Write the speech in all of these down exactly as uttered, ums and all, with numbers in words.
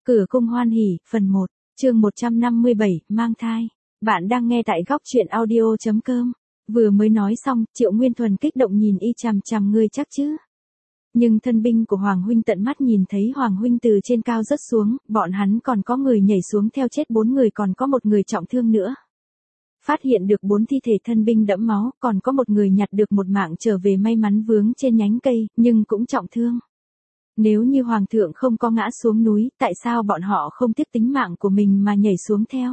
Cửa cung hoan hỉ, phần một, chương một trăm năm mươi bảy, mang thai. Bạn đang nghe tại góc truyện audio chấm com. Vừa mới nói xong, Triệu Nguyên Thuần kích động nhìn y chằm chằm ngươi chắc chứ. Nhưng thân binh của Hoàng huynh tận mắt nhìn thấy Hoàng huynh từ trên cao rớt xuống, bọn hắn còn có người nhảy xuống theo chết bốn người, còn có một người trọng thương nữa. Phát hiện được bốn thi thể thân binh đẫm máu, còn có một người nhặt được một mạng trở về may mắn vướng trên nhánh cây, nhưng cũng trọng thương. Nếu như Hoàng thượng không có ngã xuống núi, tại sao bọn họ không tiếc tính mạng của mình mà nhảy xuống theo?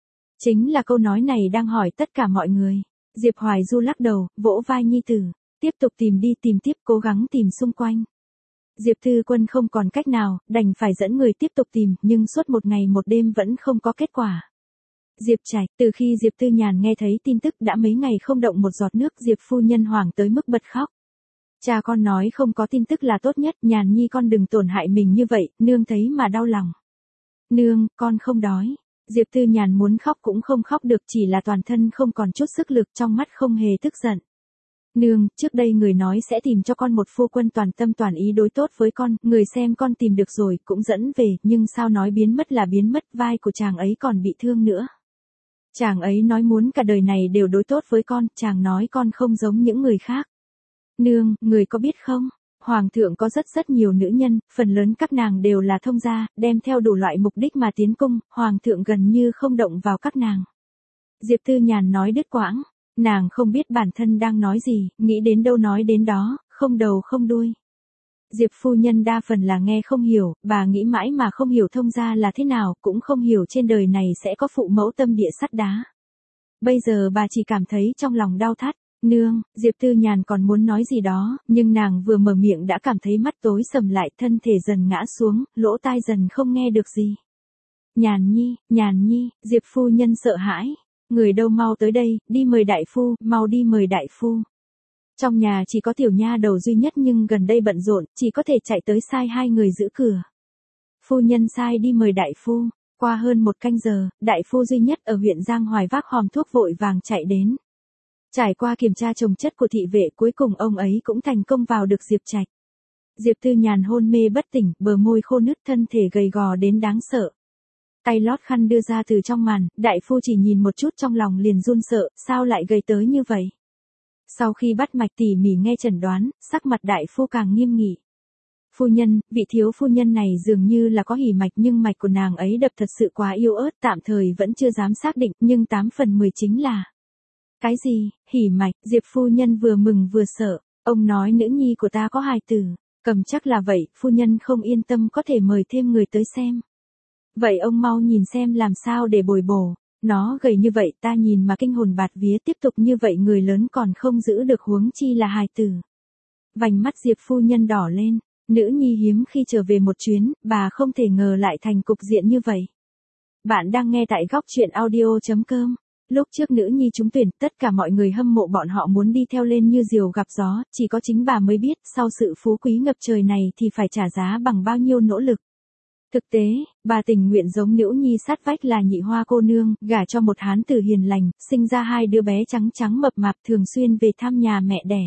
Chính là câu nói này đang hỏi tất cả mọi người. Diệp Hoài Du lắc đầu, vỗ vai nhi tử, tiếp tục tìm đi, tìm tiếp, cố gắng tìm xung quanh. Diệp Thư Quân không còn cách nào, đành phải dẫn người tiếp tục tìm, nhưng suốt một ngày một đêm vẫn không có kết quả. Diệp Trạch, từ khi Diệp Tư Nhàn nghe thấy tin tức đã mấy ngày không động một giọt nước, Diệp phu nhân hoảng tới mức bật khóc. Cha con nói không có tin tức là tốt nhất, Nhàn nhi con đừng tổn hại mình như vậy, nương thấy mà đau lòng. Nương, con không đói. Diệp Tư Nhàn muốn khóc cũng không khóc được, chỉ là toàn thân không còn chút sức lực, trong mắt không hề tức giận. Nương, trước đây người nói sẽ tìm cho con một phu quân toàn tâm toàn ý đối tốt với con, người xem con tìm được rồi, cũng dẫn về, nhưng sao nói biến mất là biến mất, vai của chàng ấy còn bị thương nữa. Chàng ấy nói muốn cả đời này đều đối tốt với con, chàng nói con không giống những người khác. Nương, người có biết không, Hoàng thượng có rất rất nhiều nữ nhân, phần lớn các nàng đều là thông gia, đem theo đủ loại mục đích mà tiến cung, Hoàng thượng gần như không động vào các nàng. Diệp Tư Nhàn nói đứt quãng, nàng không biết bản thân đang nói gì, nghĩ đến đâu nói đến đó, không đầu không đuôi. Diệp phu nhân đa phần là nghe không hiểu, bà nghĩ mãi mà không hiểu thông gia là thế nào, cũng không hiểu trên đời này sẽ có phụ mẫu tâm địa sắt đá. Bây giờ bà chỉ cảm thấy trong lòng đau thắt. Nương, Diệp Tư Nhàn còn muốn nói gì đó, nhưng nàng vừa mở miệng đã cảm thấy mắt tối sầm lại, thân thể dần ngã xuống, lỗ tai dần không nghe được gì. Nhàn nhi, Nhàn nhi, Diệp phu nhân sợ hãi. Người đâu, mau tới đây, đi mời đại phu, mau đi mời đại phu. Trong nhà chỉ có tiểu nha đầu duy nhất nhưng gần đây bận rộn, chỉ có thể chạy tới sai hai người giữ cửa. Phu nhân sai đi mời đại phu. Qua hơn một canh giờ, đại phu duy nhất ở huyện Giang Hoài vác hòm thuốc vội vàng chạy đến. Trải qua kiểm tra trồng chất của thị vệ, cuối cùng ông ấy cũng thành công vào được Diệp Trạch. Diệp Tư Nhàn hôn mê bất tỉnh, bờ môi khô nứt, thân thể gầy gò đến đáng sợ. Tay lót khăn đưa ra từ trong màn, đại phu chỉ nhìn một chút trong lòng liền run sợ, sao lại gầy tới như vậy? Sau khi bắt mạch tỉ mỉ nghe chẩn đoán, sắc mặt đại phu càng nghiêm nghị. Phu nhân, vị thiếu phu nhân này dường như là có hỉ mạch, nhưng mạch của nàng ấy đập thật sự quá yếu ớt, tạm thời vẫn chưa dám xác định, nhưng tám phần mười chính là... Cái gì, hỉ mạch, Diệp phu nhân vừa mừng vừa sợ, ông nói nữ nhi của ta có hài tử, cầm chắc là vậy, phu nhân không yên tâm có thể mời thêm người tới xem. Vậy ông mau nhìn xem làm sao để bồi bổ, nó gầy như vậy ta nhìn mà kinh hồn bạt vía, tiếp tục như vậy người lớn còn không giữ được huống chi là hài tử. Vành mắt Diệp phu nhân đỏ lên, nữ nhi hiếm khi trở về một chuyến, bà không thể ngờ lại thành cục diện như vậy. Bạn đang nghe tại góc truyện audio chấm com. Lúc trước nữ nhi trúng tuyển, tất cả mọi người hâm mộ bọn họ muốn đi theo lên như diều gặp gió, chỉ có chính bà mới biết, sau sự phú quý ngập trời này thì phải trả giá bằng bao nhiêu nỗ lực. Thực tế, bà tình nguyện giống nữ nhi sát vách là nhị hoa cô nương, gả cho một hán tử hiền lành, sinh ra hai đứa bé trắng trắng mập mạp, thường xuyên về thăm nhà mẹ đẻ.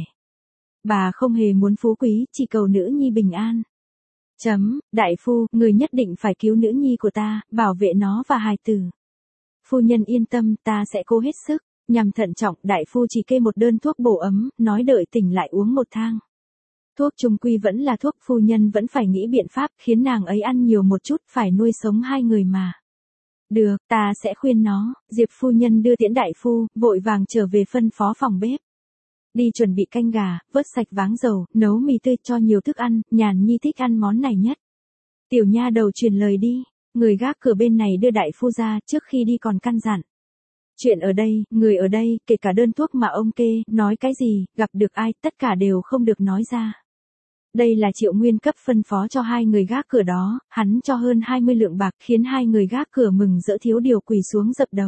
Bà không hề muốn phú quý, chỉ cầu nữ nhi bình an. Chấm, đại phu, người nhất định phải cứu nữ nhi của ta, bảo vệ nó và hài tử. Phu nhân yên tâm, ta sẽ cố hết sức. Nhằm thận trọng, đại phu chỉ kê một đơn thuốc bổ ấm, nói đợi tỉnh lại uống một thang. Thuốc chung quy vẫn là thuốc, phu nhân vẫn phải nghĩ biện pháp, khiến nàng ấy ăn nhiều một chút, phải nuôi sống hai người mà. Được, ta sẽ khuyên nó. Diệp phu nhân đưa tiễn đại phu, vội vàng trở về phân phó phòng bếp. Đi chuẩn bị canh gà, vớt sạch váng dầu, nấu mì tươi, cho nhiều thức ăn, Nhàn nhi thích ăn món này nhất. Tiểu nha đầu truyền lời đi. Người gác cửa bên này đưa đại phu ra, trước khi đi còn căn dặn. Chuyện ở đây, người ở đây, kể cả đơn thuốc mà ông kê, nói cái gì, gặp được ai, tất cả đều không được nói ra. Đây là Triệu Nguyên cấp phân phó cho hai người gác cửa đó, hắn cho hơn hai mươi lượng bạc, khiến hai người gác cửa mừng rỡ thiếu điều quỳ xuống dập đầu.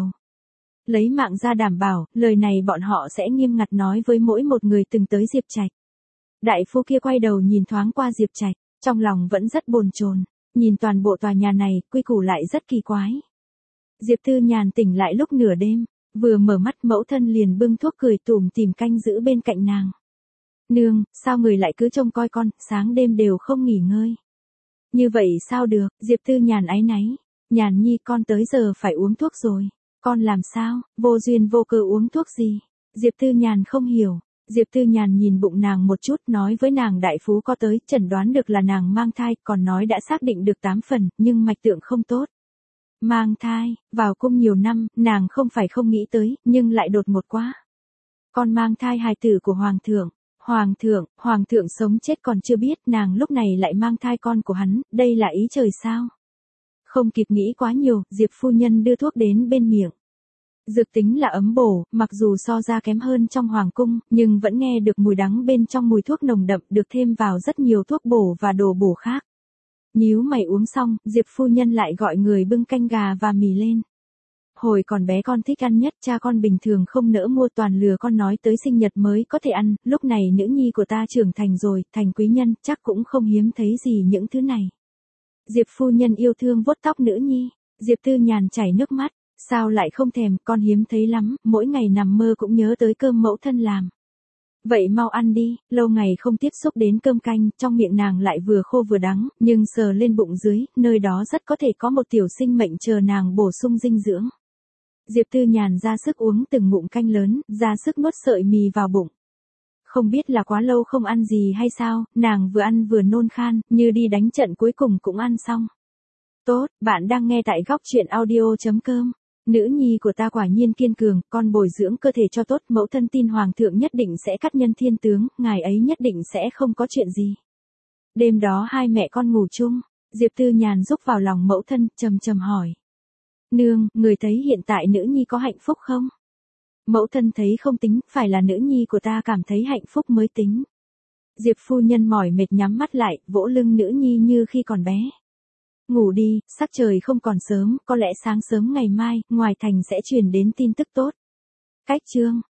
Lấy mạng ra đảm bảo, lời này bọn họ sẽ nghiêm ngặt nói với mỗi một người từng tới Diệp Trạch. Đại phu kia quay đầu nhìn thoáng qua Diệp Trạch, trong lòng vẫn rất bồn chồn. Nhìn toàn bộ tòa nhà này, quy củ lại rất kỳ quái. Diệp Tư Nhàn tỉnh lại lúc nửa đêm, vừa mở mắt mẫu thân liền bưng thuốc cười tủm tỉm canh giữ bên cạnh nàng. Nương, sao người lại cứ trông coi con, sáng đêm đều không nghỉ ngơi. Như vậy sao được, Diệp Tư Nhàn áy náy. Nhàn nhi con tới giờ phải uống thuốc rồi. Con làm sao, vô duyên vô cớ uống thuốc gì? Diệp Tư Nhàn không hiểu. Diệp Tư Nhàn nhìn bụng nàng một chút nói với nàng đại phú có tới, chẩn đoán được là nàng mang thai, còn nói đã xác định được tám phần, nhưng mạch tượng không tốt. Mang thai, vào cung nhiều năm, nàng không phải không nghĩ tới, nhưng lại đột ngột quá. Con mang thai hài tử của Hoàng thượng. Hoàng thượng, Hoàng thượng sống chết còn chưa biết, nàng lúc này lại mang thai con của hắn, đây là ý trời sao? Không kịp nghĩ quá nhiều, Diệp phu nhân đưa thuốc đến bên miệng. Dược tính là ấm bổ, mặc dù so ra kém hơn trong hoàng cung, nhưng vẫn nghe được mùi đắng bên trong, mùi thuốc nồng đậm, được thêm vào rất nhiều thuốc bổ và đồ bổ khác. Nhíu mày uống xong, Diệp phu nhân lại gọi người bưng canh gà và mì lên. Hồi còn bé con thích ăn nhất, cha con bình thường không nỡ mua, toàn lừa con nói tới sinh nhật mới có thể ăn, lúc này nữ nhi của ta trưởng thành rồi, thành quý nhân, chắc cũng không hiếm thấy gì những thứ này. Diệp phu nhân yêu thương vuốt tóc nữ nhi, Diệp Tư Nhàn chảy nước mắt, sao lại không thèm, con hiếm thấy lắm, mỗi ngày nằm mơ cũng nhớ tới cơm mẫu thân làm. Vậy mau ăn đi, lâu ngày không tiếp xúc đến cơm canh, trong miệng nàng lại vừa khô vừa đắng, nhưng sờ lên bụng dưới, nơi đó rất có thể có một tiểu sinh mệnh chờ nàng bổ sung dinh dưỡng. Diệp Tư Nhàn ra sức uống từng ngụm canh lớn, ra sức nuốt sợi mì vào bụng. Không biết là quá lâu không ăn gì hay sao, nàng vừa ăn vừa nôn khan, như đi đánh trận cuối cùng cũng ăn xong. Tốt, bạn đang nghe tại góc truyện audio chấm com. Nữ nhi của ta quả nhiên kiên cường, con bồi dưỡng cơ thể cho tốt, mẫu thân tin Hoàng thượng nhất định sẽ cắt nhân thiên tướng, ngài ấy nhất định sẽ không có chuyện gì. Đêm đó hai mẹ con ngủ chung, Diệp Tư Nhàn rúc vào lòng mẫu thân, trầm trầm hỏi. Nương, người thấy hiện tại nữ nhi có hạnh phúc không? Mẫu thân thấy không tính, phải là nữ nhi của ta cảm thấy hạnh phúc mới tính. Diệp phu nhân mỏi mệt nhắm mắt lại, vỗ lưng nữ nhi như khi còn bé. Ngủ đi, sắc trời không còn sớm, có lẽ sáng sớm ngày mai, ngoài thành sẽ truyền đến tin tức tốt. Cách chương